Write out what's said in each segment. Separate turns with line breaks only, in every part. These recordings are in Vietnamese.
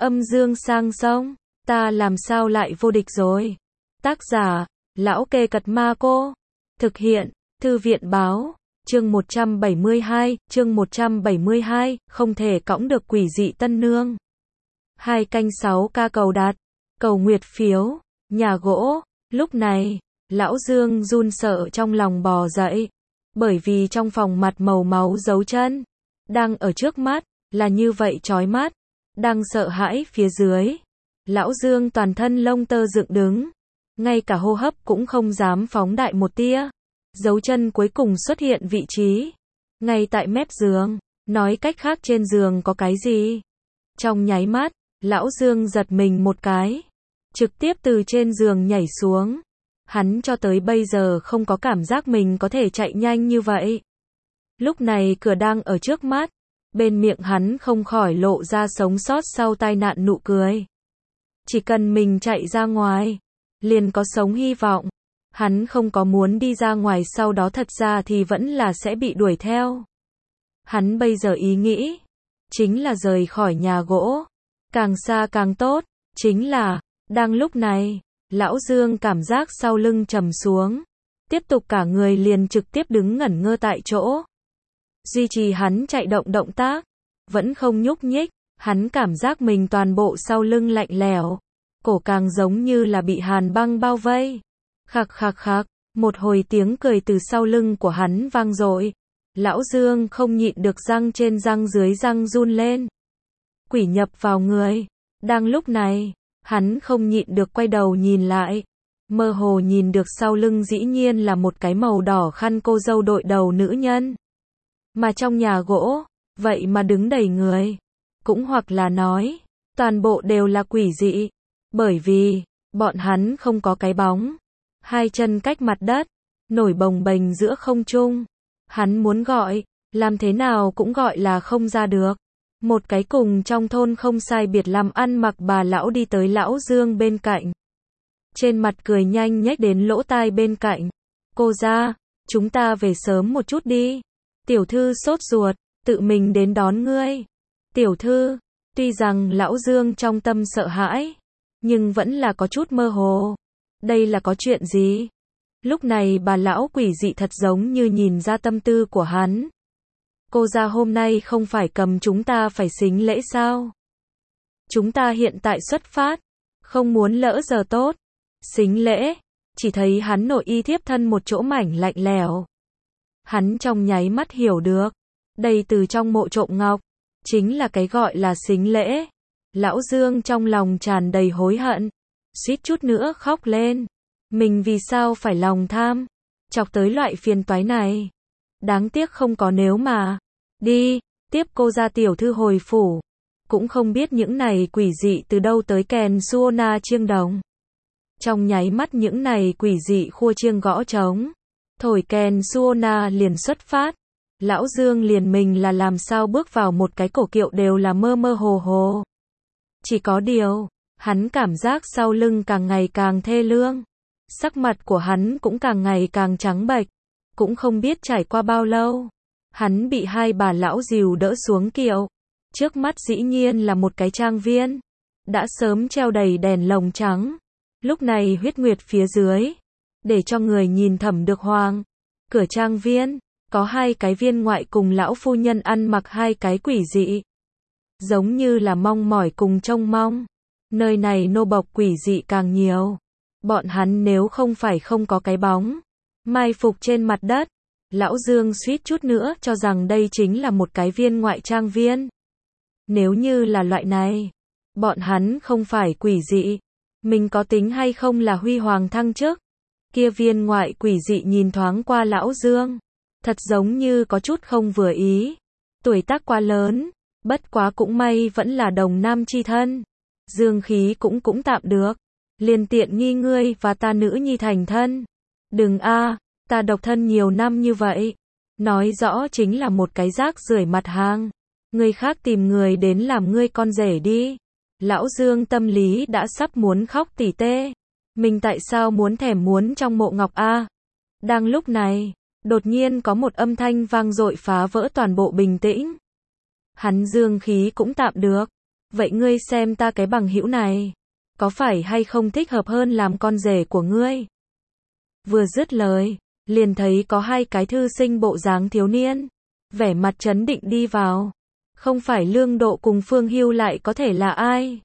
Âm dương sang sông, ta làm sao lại vô địch rồi. Tác giả, Lão Kê Cật Ma Cô. Thực hiện, Thư viện Báo. Chương 172, không thể cõng được quỷ dị tân nương. 2/6 cầu đặt, cầu nguyệt phiếu, nhà gỗ. Lúc này, lão Dương run sợ trong lòng bò dậy, bởi vì trong phòng mặt màu máu dấu chân đang ở trước mắt, là như vậy chói mắt, đang sợ hãi phía dưới. Lão Dương toàn thân lông tơ dựng đứng, ngay cả hô hấp cũng không dám phóng đại một tia. Dấu chân cuối cùng xuất hiện vị trí ngay tại mép giường, nói cách khác trên giường có cái gì. Trong nháy mắt, lão Dương giật mình một cái, trực tiếp từ trên giường nhảy xuống. Hắn cho tới bây giờ không có cảm giác mình có thể chạy nhanh như vậy. Lúc này cửa đang ở trước mắt, bên miệng hắn không khỏi lộ ra sống sót sau tai nạn nụ cười. Chỉ cần mình chạy ra ngoài, liền có sống hy vọng. Hắn không có muốn đi ra ngoài, sau đó thật ra thì vẫn là sẽ bị đuổi theo. Hắn bây giờ ý nghĩ chính là rời khỏi nhà gỗ, càng xa càng tốt. Chính là, đang lúc này, lão Dương cảm giác sau lưng trầm xuống, tiếp tục cả người liền trực tiếp đứng ngẩn ngơ tại chỗ. Duy trì hắn chạy động tác, vẫn không nhúc nhích. Hắn cảm giác mình toàn bộ sau lưng lạnh lẽo, cổ càng giống như là bị hàn băng bao vây. Khạc khạc khạc, một hồi tiếng cười từ sau lưng của hắn vang dội. Lão Dương không nhịn được răng trên răng dưới răng run lên. Quỷ nhập vào người. Đang lúc này, hắn không nhịn được quay đầu nhìn lại. Mơ hồ nhìn được sau lưng dĩ nhiên là một cái màu đỏ khăn cô dâu đội đầu nữ nhân. Mà trong nhà gỗ, vậy mà đứng đầy người. Cũng hoặc là nói, toàn bộ đều là quỷ dị. Bởi vì, bọn hắn không có cái bóng. Hai chân cách mặt đất, nổi bồng bềnh giữa không trung. Hắn muốn gọi, làm thế nào cũng gọi là không ra được. Một cái cùng trong thôn không sai biệt làm ăn mặc bà lão đi tới lão Dương bên cạnh. Trên mặt cười nhanh nhếch đến lỗ tai bên cạnh. Cô ra, chúng ta về sớm một chút đi. Tiểu thư sốt ruột, tự mình đến đón ngươi. Tiểu thư, tuy rằng lão Dương trong tâm sợ hãi, nhưng vẫn là có chút mơ hồ. Đây là có chuyện gì? Lúc này bà lão quỷ dị thật giống như nhìn ra tâm tư của hắn. Cô ra hôm nay không phải cầm chúng ta phải sính lễ sao? Chúng ta hiện tại xuất phát, không muốn lỡ giờ tốt. Sính lễ, chỉ thấy hắn nội y thiếp thân một chỗ mảnh lạnh lẽo. Hắn trong nháy mắt hiểu được, đây từ trong mộ trộm ngọc, chính là cái gọi là sính lễ. Lão Dương trong lòng tràn đầy hối hận, suýt chút nữa khóc lên. Mình vì sao phải lòng tham, chọc tới loại phiền toái này. Đáng tiếc không có nếu mà. Đi, tiếp cô ra tiểu thư hồi phủ. Cũng không biết những này quỷ dị từ đâu tới kèn Suona chiêng đồng. Trong nháy mắt những này quỷ dị khua chiêng gõ trống, thổi kèn Suona liền xuất phát. Lão Dương liền mình là làm sao bước vào một cái cổ kiệu đều là mơ mơ hồ hồ. Chỉ có điều, hắn cảm giác sau lưng càng ngày càng thê lương. Sắc mặt của hắn cũng càng ngày càng trắng bệch. Cũng không biết trải qua bao lâu, hắn bị hai bà lão dìu đỡ xuống kiệu. Trước mắt dĩ nhiên là một cái trang viên, đã sớm treo đầy đèn lồng trắng. Lúc này huyết nguyệt phía dưới, để cho người nhìn thẩm được hoàng. Cửa trang viên, có hai cái viên ngoại cùng lão phu nhân ăn mặc hai cái quỷ dị. Giống như là mong mỏi cùng trông mong. Nơi này nô bộc quỷ dị càng nhiều. Bọn hắn nếu không phải không có cái bóng mai phục trên mặt đất, lão Dương suýt chút nữa cho rằng đây chính là một cái viên ngoại trang viên. Nếu như là loại này, bọn hắn không phải quỷ dị, mình có tính hay không là huy hoàng thăng chức. Kia viên ngoại quỷ dị nhìn thoáng qua lão Dương, thật giống như có chút không vừa ý. Tuổi tác quá lớn, bất quá cũng may vẫn là đồng nam chi thân. Dương khí cũng tạm được. Liền tiện nghi ngươi và ta nữ nhi thành thân. Đừng a, ta độc thân nhiều năm như vậy. Nói rõ chính là một cái rác rưởi mặt hàng. Người khác tìm người đến làm ngươi con rể đi. Lão Dương tâm lý đã sắp muốn khóc tỉ tê. Mình tại sao muốn thèm muốn trong mộ ngọc a? Đang lúc này, đột nhiên có một âm thanh vang dội phá vỡ toàn bộ bình tĩnh. Hắn dương khí cũng tạm được. vậy ngươi xem ta cái bằng hữu này, có phải hay không thích hợp hơn làm con rể của ngươi? Vừa dứt lời, liền thấy có hai cái thư sinh bộ dáng thiếu niên, vẻ mặt trấn định đi vào. Không phải Lương Độ cùng Phương Hưu lại có thể là ai?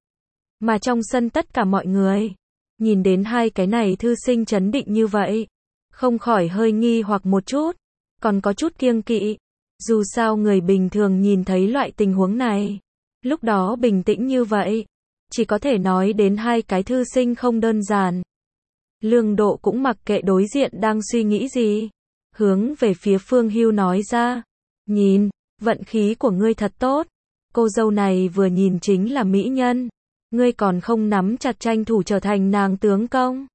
Mà trong sân tất cả mọi người, nhìn đến hai cái này thư sinh trấn định như vậy, không khỏi hơi nghi hoặc một chút, còn có chút kiêng kỵ. Dù sao người bình thường nhìn thấy loại tình huống này, lúc đó bình tĩnh như vậy, chỉ có thể nói đến hai cái thư sinh không đơn giản. Lương Độ cũng mặc kệ đối diện đang suy nghĩ gì, hướng về phía Phương Hưu nói ra, nhìn, vận khí của ngươi thật tốt, cô dâu này vừa nhìn chính là mỹ nhân, ngươi còn không nắm chặt tranh thủ trở thành nàng tướng công.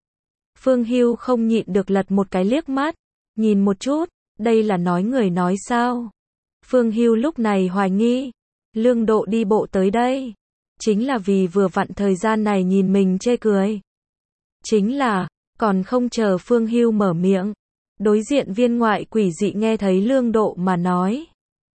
Phương Hưu không nhịn được lật một cái liếc mắt, nhìn một chút, đây là nói người nói sao? Phương Hưu lúc này hoài nghi, Lương Độ đi bộ tới đây, chính là vì vừa vặn thời gian này nhìn mình chê cười. Chính là, còn không chờ Phương Hưu mở miệng, đối diện viên ngoại quỷ dị nghe thấy Lương Độ mà nói.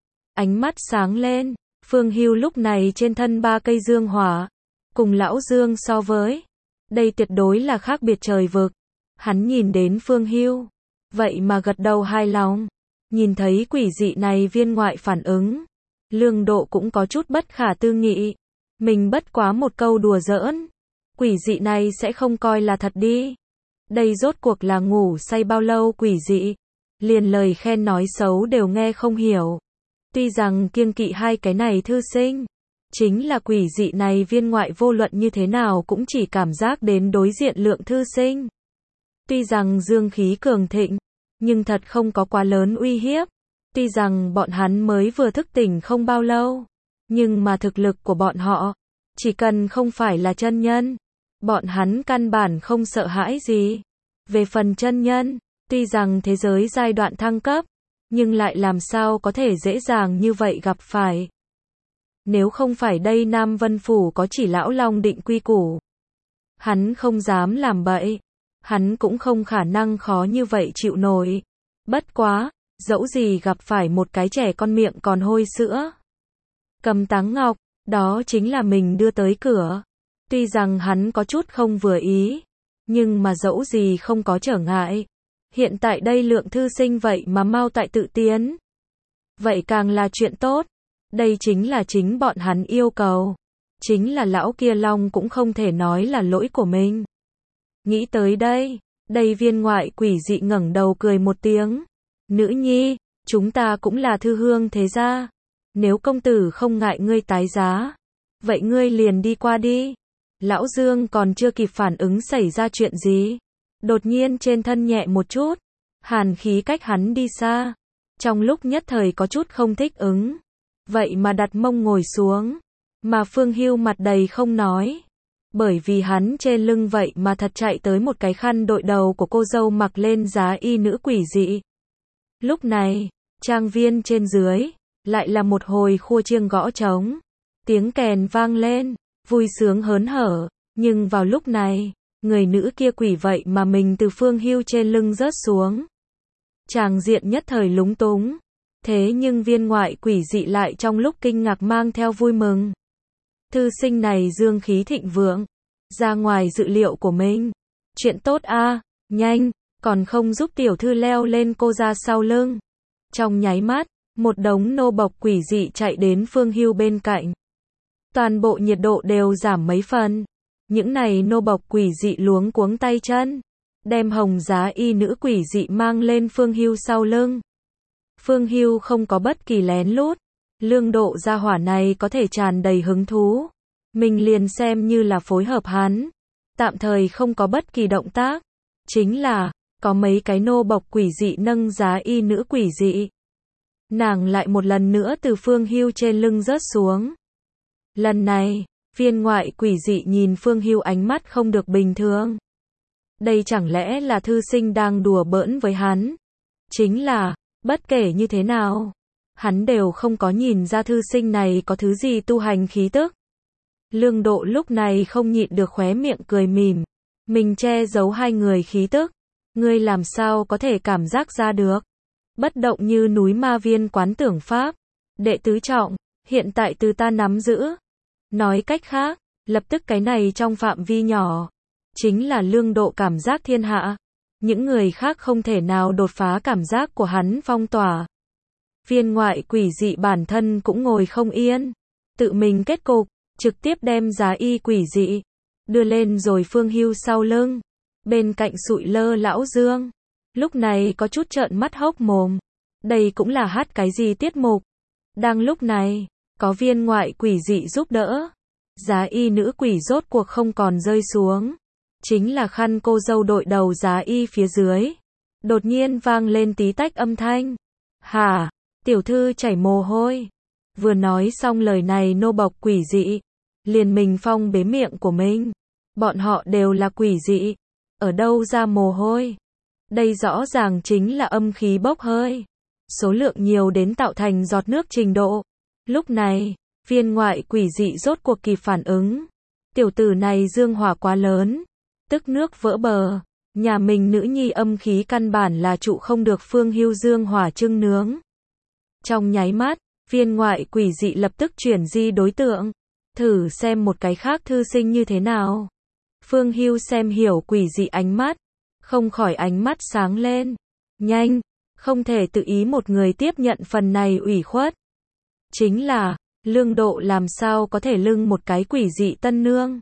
Ánh mắt sáng lên, Phương Hưu lúc này trên thân 3 cây dương hỏa, cùng lão Dương so với, đây tuyệt đối là khác biệt trời vực. Hắn nhìn đến Phương Hưu, vậy mà gật đầu hài lòng, nhìn thấy quỷ dị này viên ngoại phản ứng, Lương Độ cũng có chút bất khả tư nghị, mình bất quá một câu đùa giỡn, quỷ dị này sẽ không coi là thật đi. Đây rốt cuộc là ngủ say bao lâu quỷ dị, liền lời khen nói xấu đều nghe không hiểu. Tuy rằng kiêng kỵ hai cái này thư sinh, chính là quỷ dị này viên ngoại vô luận như thế nào cũng chỉ cảm giác đến đối diện lượng thư sinh. Tuy rằng dương khí cường thịnh, nhưng thật không có quá lớn uy hiếp. Tuy rằng bọn hắn mới vừa thức tỉnh không bao lâu, nhưng mà thực lực của bọn họ, chỉ cần không phải là chân nhân, bọn hắn căn bản không sợ hãi gì. Về phần chân nhân, tuy rằng thế giới giai đoạn thăng cấp, nhưng lại làm sao có thể dễ dàng như vậy gặp phải. Nếu không phải đây Nam Vân Phủ có chỉ lão Long định quy củ, hắn không dám làm bậy, hắn cũng không khả năng khó như vậy chịu nổi. Bất quá, dẫu gì gặp phải một cái trẻ con miệng còn hôi sữa, cầm táng ngọc, đó chính là mình đưa tới cửa. Tuy rằng hắn có chút không vừa ý, nhưng mà dẫu gì không có trở ngại. Hiện tại đây lượng thư sinh vậy mà mau tại tự tiến, vậy càng là chuyện tốt. Đây chính là chính bọn hắn yêu cầu. Chính là lão kia Long cũng không thể nói là lỗi của mình. Nghĩ tới đây, đây viên ngoại quỷ dị ngẩng đầu cười một tiếng. Nữ nhi, chúng ta cũng là thư hương thế gia. Nếu công tử không ngại ngươi tái giá, vậy ngươi liền đi qua đi. Lão Dương còn chưa kịp phản ứng xảy ra chuyện gì, đột nhiên trên thân nhẹ một chút, hàn khí cách hắn đi xa. Trong lúc nhất thời có chút không thích ứng, vậy mà đặt mông ngồi xuống, mà Phương Hưu mặt đầy không nói, bởi vì hắn trên lưng vậy mà thật chạy tới một cái khăn đội đầu của cô dâu mặc lên giá y nữ quỷ dị. Lúc này, trang viên trên dưới, lại là một hồi khua chiêng gõ trống, tiếng kèn vang lên, vui sướng hớn hở, nhưng vào lúc này, người nữ kia quỷ vậy mà mình từ Phương Hưu trên lưng rớt xuống. Tràng diện nhất thời lúng túng, thế nhưng viên ngoại quỷ dị lại trong lúc kinh ngạc mang theo vui mừng. Thư sinh này dương khí thịnh vượng, ra ngoài dự liệu của mình. Chuyện tốt a, nhanh, còn không giúp tiểu thư leo lên cô ra sau lưng. Trong nháy mắt, một đống nô bộc quỷ dị chạy đến Phương Hưu bên cạnh. Toàn bộ nhiệt độ đều giảm mấy phần. Những này nô bộc quỷ dị luống cuống tay chân, đem hồng giá y nữ quỷ dị mang lên Phương Hưu sau lưng. Phương Hưu không có bất kỳ lén lút, Lương Độ gia hỏa này có thể tràn đầy hứng thú, mình liền xem như là phối hợp hắn, tạm thời không có bất kỳ động tác. Chính là, có mấy cái nô bộc quỷ dị nâng giá y nữ quỷ dị. Nàng lại một lần nữa từ Phương Hưu trên lưng rớt xuống. Lần này, viên ngoại quỷ dị nhìn Phương Hưu ánh mắt không được bình thường. Đây chẳng lẽ là thư sinh đang đùa bỡn với hắn? Chính là, bất kể như thế nào, hắn đều không có nhìn ra thư sinh này có thứ gì tu hành khí tức. Lương Độ lúc này không nhịn được khóe miệng cười mỉm. Mình che giấu hai người khí tức, ngươi làm sao có thể cảm giác ra được? Bất động như núi ma viên quán tưởng pháp, đệ tứ trọng, hiện tại từ ta nắm giữ, Nói cách khác, lập tức cái này trong phạm vi nhỏ, chính là Lương Độ cảm giác thiên hạ. Những người khác không thể nào đột phá cảm giác của hắn phong tỏa. Viên ngoại quỷ dị bản thân cũng ngồi không yên, tự mình kết cục, trực tiếp đem giá y quỷ dị đưa lên rồi Phương Hưu sau lưng, bên cạnh sụi lơ lão Dương. Lúc này có chút trợn mắt hốc mồm. Đây cũng là hát cái gì tiết mục? Đang lúc này, có viên ngoại quỷ dị giúp đỡ. Giá y nữ quỷ rốt cuộc không còn rơi xuống. Chính là khăn cô dâu đội đầu giá y phía dưới. Đột nhiên vang lên tí tách âm thanh. Hả? Tiểu thư chảy mồ hôi. Vừa nói xong lời này nô bộc quỷ dị, liền mình phong bế miệng của mình. Bọn họ đều là quỷ dị. Ở đâu ra mồ hôi? Đây rõ ràng chính là âm khí bốc hơi. Số lượng nhiều đến tạo thành giọt nước trình độ. Lúc này, viên ngoại quỷ dị rốt cuộc kịp phản ứng. Tiểu tử này dương hỏa quá lớn. Tức nước vỡ bờ. Nhà mình nữ nhi âm khí căn bản là trụ không được Phương Hưu dương hỏa trưng nướng. Trong nháy mắt, viên ngoại quỷ dị lập tức chuyển di đối tượng. Thử xem một cái khác thư sinh như thế nào. Phương Hưu xem hiểu quỷ dị ánh mắt. Không khỏi ánh mắt sáng lên. Nhanh, không thể tự ý một người tiếp nhận phần này ủy khuất. Chính là, Lương Độ làm sao có thể lưng một cái quỷ dị tân nương.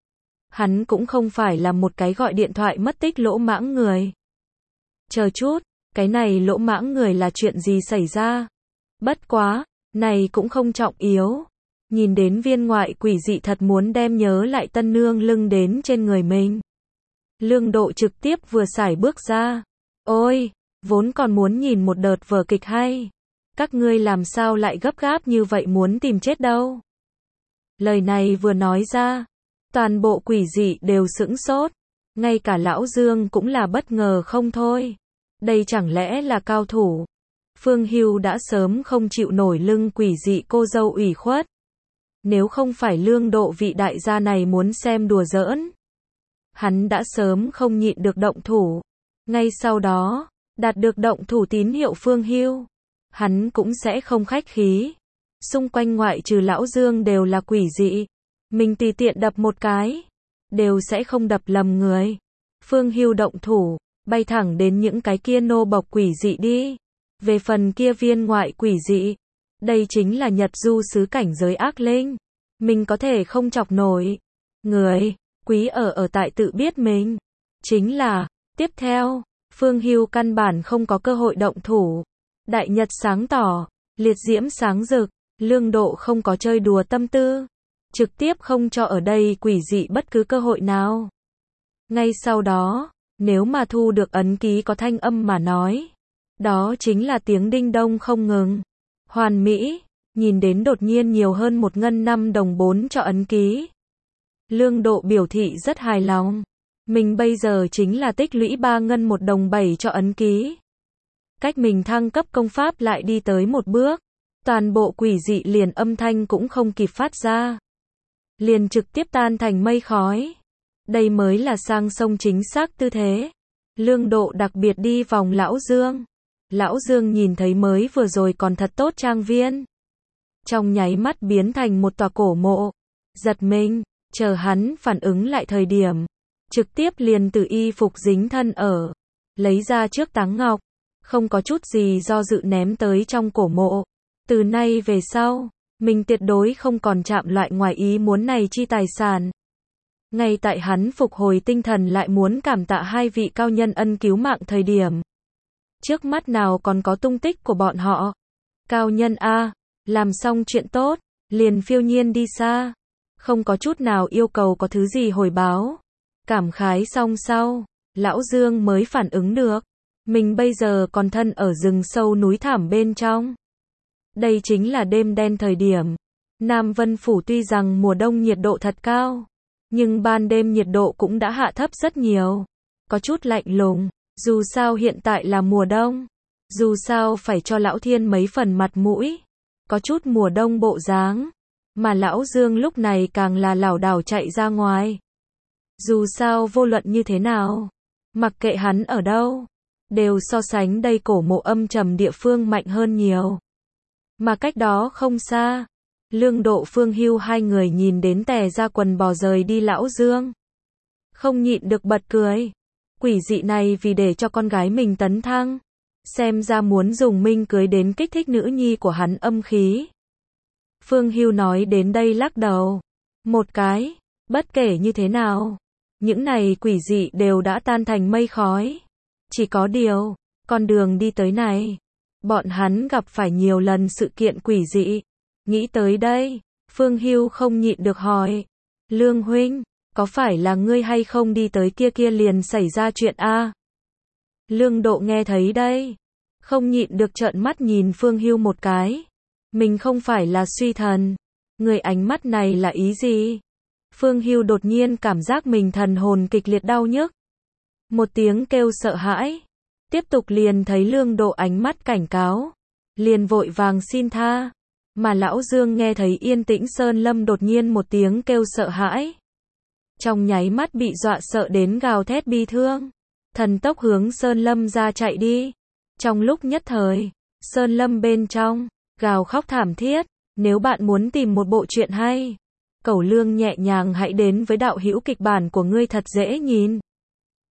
Hắn cũng không phải là một cái gọi điện thoại mất tích lỗ mãng người. Chờ chút, cái này lỗ mãng người là chuyện gì xảy ra? Bất quá, này cũng không trọng yếu. Nhìn đến viên ngoại quỷ dị thật muốn đem nhớ lại tân nương lưng đến trên người mình. Lương Độ trực tiếp vừa sải bước ra. Ôi, vốn còn muốn nhìn một đợt vở kịch hay. Các ngươi làm sao lại gấp gáp như vậy muốn tìm chết đâu. Lời này vừa nói ra, toàn bộ quỷ dị đều sững sốt. Ngay cả lão Dương cũng là bất ngờ không thôi. Đây chẳng lẽ là cao thủ. Phương Hưu đã sớm không chịu nổi lưng quỷ dị cô dâu ủy khuất. Nếu không phải Lương Độ vị đại gia này muốn xem đùa giỡn, hắn đã sớm không nhịn được động thủ. Ngay sau đó, đạt được động thủ tín hiệu Phương Hưu, hắn cũng sẽ không khách khí. Xung quanh ngoại trừ lão Dương đều là quỷ dị. Mình tùy tiện đập một cái, đều sẽ không đập lầm người. Phương Hưu động thủ, bay thẳng đến những cái kia nô bộc quỷ dị đi. Về phần kia viên ngoại quỷ dị, đây chính là Nhật Du xứ cảnh giới ác linh. Mình có thể không chọc nổi. Người, quý ở tại tự biết mình. Chính là, tiếp theo, Phương Hưu căn bản không có cơ hội động thủ. Đại nhật sáng tỏ, liệt diễm sáng rực, Lương Độ không có chơi đùa tâm tư. Trực tiếp không cho ở đây quỷ dị bất cứ cơ hội nào. Ngay sau đó, nếu mà thu được ấn ký có thanh âm mà nói, đó chính là tiếng đinh đông không ngừng. Hoàn mỹ, nhìn đến đột nhiên nhiều hơn 1 ngân 5 đồng 4 cho ấn ký. Lương Độ biểu thị rất hài lòng. Mình bây giờ chính là tích lũy 3 ngân 1 đồng 7 cho ấn ký. Cách mình thăng cấp công pháp lại đi tới một bước. Toàn bộ quỷ dị liền âm thanh cũng không kịp phát ra. Liền trực tiếp tan thành mây khói. Đây mới là sang sông chính xác tư thế. Lương Độ đặc biệt đi vòng lão Dương. Lão Dương nhìn thấy mới vừa rồi còn thật tốt trang viên. Trong nháy mắt biến thành một tòa cổ mộ. Giật mình, chờ hắn phản ứng lại thời điểm. Trực tiếp liền từ y phục dính thân ở. Lấy ra trước táng ngọc. Không có chút gì do dự ném tới trong cổ mộ. Từ nay về sau, mình tuyệt đối không còn chạm loại ngoài ý muốn này chi tài sản. Ngay tại hắn phục hồi tinh thần lại muốn cảm tạ 2 vị cao nhân ân cứu mạng thời điểm. Trước mắt nào còn có tung tích của bọn họ. Cao nhân A, làm xong chuyện tốt, liền phiêu nhiên đi xa. Không có chút nào yêu cầu có thứ gì hồi báo. Cảm khái xong sau, lão Dương mới phản ứng được. Mình bây giờ còn thân ở rừng sâu núi thảm bên trong. Đây chính là đêm đen thời điểm. Nam Vân Phủ tuy rằng mùa đông nhiệt độ thật cao, nhưng ban đêm nhiệt độ cũng đã hạ thấp rất nhiều. Có chút lạnh lùng, dù sao hiện tại là mùa đông. Dù sao phải cho lão thiên mấy phần mặt mũi. Có chút mùa đông bộ dáng. Mà lão Dương lúc này càng là lảo đảo chạy ra ngoài. Dù sao vô luận như thế nào, mặc kệ hắn ở đâu, đều so sánh đây cổ mộ âm trầm địa phương mạnh hơn nhiều. Mà cách đó không xa, Lương Độ Phương Hưu hai người nhìn đến tè ra quần bò rời đi Lão Dương. Không nhịn được bật cười. Quỷ dị này vì để cho con gái mình tấn thăng. Xem ra muốn dùng Minh cưới đến kích thích nữ nhi của hắn âm khí. Phương Hưu nói đến đây lắc đầu. Một cái, bất kể như thế nào, những này quỷ dị đều đã tan thành mây khói. Chỉ có điều, con đường đi tới này, bọn hắn gặp phải nhiều lần sự kiện quỷ dị. Nghĩ tới đây, Phương Hưu không nhịn được hỏi. Lương huynh, có phải là ngươi hay không đi tới kia liền xảy ra chuyện a? Lương Độ nghe thấy đây, không nhịn được trợn mắt nhìn Phương Hưu một cái. Mình không phải là suy thần. Người ánh mắt này là ý gì? Phương Hưu đột nhiên cảm giác mình thần hồn kịch liệt đau nhức. Một tiếng kêu sợ hãi. Tiếp tục liền thấy Lương Độ ánh mắt cảnh cáo. Liền vội vàng xin tha. Mà Lão Dương nghe thấy yên tĩnh Sơn Lâm đột nhiên một tiếng kêu sợ hãi. Trong nháy mắt bị dọa sợ đến gào thét bi thương. Thần tốc hướng Sơn Lâm ra chạy đi. Trong lúc nhất thời, Sơn Lâm bên trong, gào khóc thảm thiết. Nếu bạn muốn tìm một bộ truyện hay, Cẩu Lương nhẹ nhàng hãy đến với đạo hữu kịch bản của ngươi thật dễ nhìn.